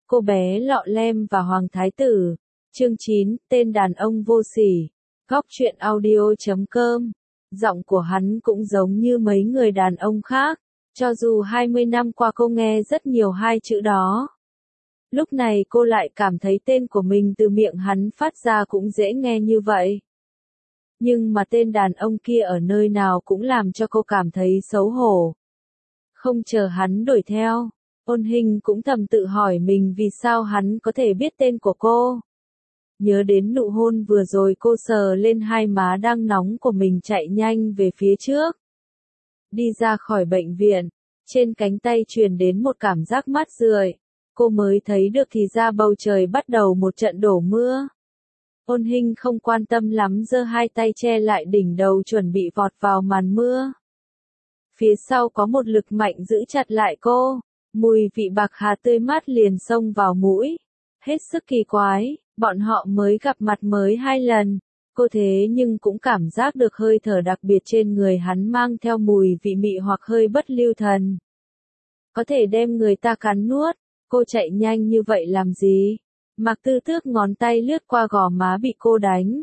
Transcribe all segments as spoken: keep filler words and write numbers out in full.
Cô bé lọ lem và Hoàng Thái Tử. Chương chín, tên đàn ông vô sỉ. Góc truyện audio chấm com. Giọng của hắn cũng giống như mấy người đàn ông khác, cho dù hai mươi năm qua cô nghe rất nhiều hai chữ đó. Lúc này cô lại cảm thấy tên của mình từ miệng hắn phát ra cũng dễ nghe như vậy. Nhưng mà tên đàn ông kia ở nơi nào cũng làm cho cô cảm thấy xấu hổ. Không chờ hắn đuổi theo, Ôn Hinh cũng thầm tự hỏi mình vì sao hắn có thể biết tên của cô. Nhớ đến nụ hôn vừa rồi cô sờ lên hai má đang nóng của mình chạy nhanh về phía trước. Đi ra khỏi bệnh viện, trên cánh tay truyền đến một cảm giác mát rượi. Cô mới thấy được thì ra bầu trời bắt đầu một trận đổ mưa. Ôn Hinh không quan tâm lắm giơ hai tay che lại đỉnh đầu chuẩn bị vọt vào màn mưa. Phía sau có một lực mạnh giữ chặt lại cô, mùi vị bạc hà tươi mát liền xông vào mũi. Hết sức kỳ quái, bọn họ mới gặp mặt mới hai lần, cô thế nhưng cũng cảm giác được hơi thở đặc biệt trên người hắn mang theo mùi vị mị hoặc hơi bất lưu thần. Có thể đem người ta cắn nuốt, cô chạy nhanh như vậy làm gì? Mạc Tư Tước ngón tay lướt qua gò má bị cô đánh.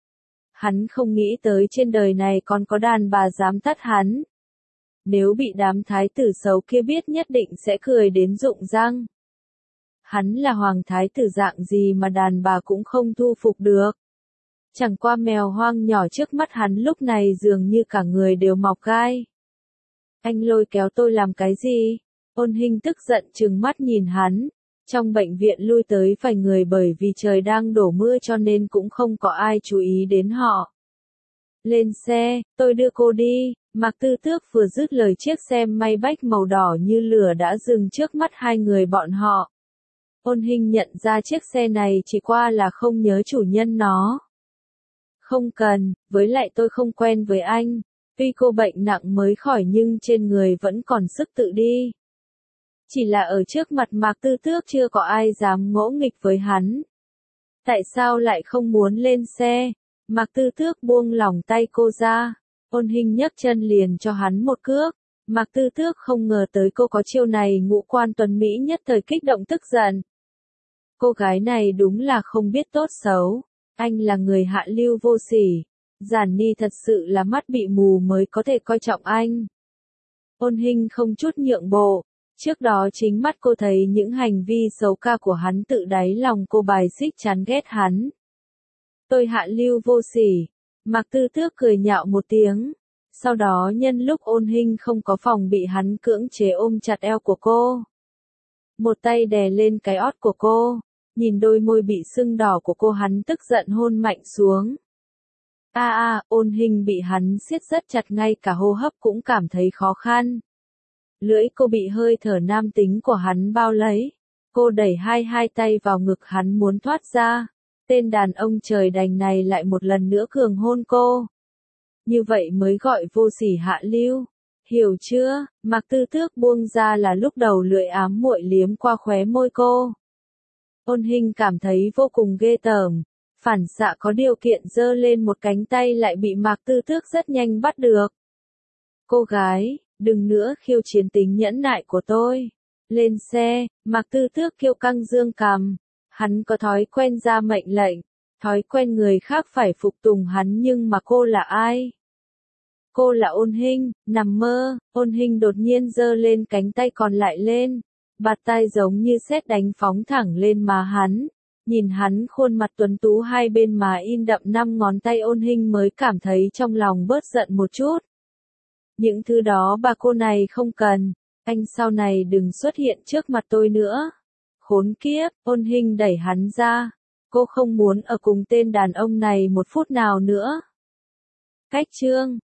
Hắn không nghĩ tới trên đời này còn có đàn bà dám tắt hắn. Nếu bị đám thái tử xấu kia biết nhất định sẽ cười đến rụng răng. Hắn là hoàng thái tử dạng gì mà đàn bà cũng không thu phục được. Chẳng qua mèo hoang nhỏ trước mắt hắn lúc này dường như cả người đều mọc gai. Anh lôi kéo tôi làm cái gì? Ôn Hinh tức giận trừng mắt nhìn hắn. Trong bệnh viện lui tới vài người bởi vì trời đang đổ mưa cho nên cũng không có ai chú ý đến họ. Lên xe, tôi đưa cô đi. Mạc Tư Tước vừa dứt lời chiếc xe Maybach màu đỏ như lửa đã dừng trước mắt hai người bọn họ. Ôn Hinh nhận ra chiếc xe này chỉ qua là không nhớ chủ nhân nó. Không cần, với lại tôi không quen với anh. Tuy cô bệnh nặng mới khỏi nhưng trên người vẫn còn sức tự đi. Chỉ là ở trước mặt Mạc Tư Tước chưa có ai dám ngỗ nghịch với hắn. Tại sao lại không muốn lên xe? Mạc Tư Tước buông lỏng tay cô ra. Ôn Hinh nhấc chân liền cho hắn một cước. Mạc Tư Tước không ngờ tới cô có chiêu này, ngũ quan tuấn mỹ nhất thời kích động tức giận. Cô gái này đúng là không biết tốt xấu. Anh là người hạ lưu vô sỉ. Giản Ni thật sự là mắt bị mù mới có thể coi trọng anh. Ôn Hinh không chút nhượng bộ. Trước đó chính mắt cô thấy những hành vi xấu xa của hắn, tự đáy lòng cô bài xích chán ghét hắn. Tôi hạ lưu vô sỉ. Mạc Tư Tước cười nhạo một tiếng. Sau đó nhân lúc Ôn Hinh không có phòng bị hắn cưỡng chế ôm chặt eo của cô. Một tay đè lên cái ót của cô. Nhìn đôi môi bị sưng đỏ của cô hắn tức giận hôn mạnh xuống. A a, Ôn Hinh bị hắn siết rất chặt ngay cả hô hấp cũng cảm thấy khó khăn. Lưỡi cô bị hơi thở nam tính của hắn bao lấy. Cô đẩy hai hai tay vào ngực hắn muốn thoát ra. Tên đàn ông trời đành này lại một lần nữa cường hôn cô. Như vậy mới gọi vô sỉ hạ lưu. Hiểu chưa? Mạc Tư Tước buông ra là lúc đầu lưỡi ám muội liếm qua khóe môi cô. Ôn Hinh cảm thấy vô cùng ghê tởm. Phản xạ có điều kiện giơ lên một cánh tay lại bị Mạc Tư Tước rất nhanh bắt được. Cô gái, đừng nữa khiêu chiến tính nhẫn nại của tôi. Lên xe, Mạc Tư Tước kiêu căng dương cằm. Hắn có thói quen ra mệnh lệnh, thói quen người khác phải phục tùng hắn, nhưng mà cô là ai? Cô là Ôn Hinh. Nằm mơ. Ôn Hinh đột nhiên giơ lên cánh tay còn lại lên, bạt tai giống như sét đánh phóng thẳng lên má hắn. Nhìn hắn khuôn mặt tuấn tú hai bên má in đậm năm ngón tay, Ôn Hinh mới cảm thấy trong lòng bớt giận một chút. Những thứ đó bà cô này không cần. Anh sau này đừng xuất hiện trước mặt tôi nữa. Khốn kiếp. Ôn Hinh đẩy hắn ra. Cô không muốn ở cùng tên đàn ông này một phút nào nữa. Cách chương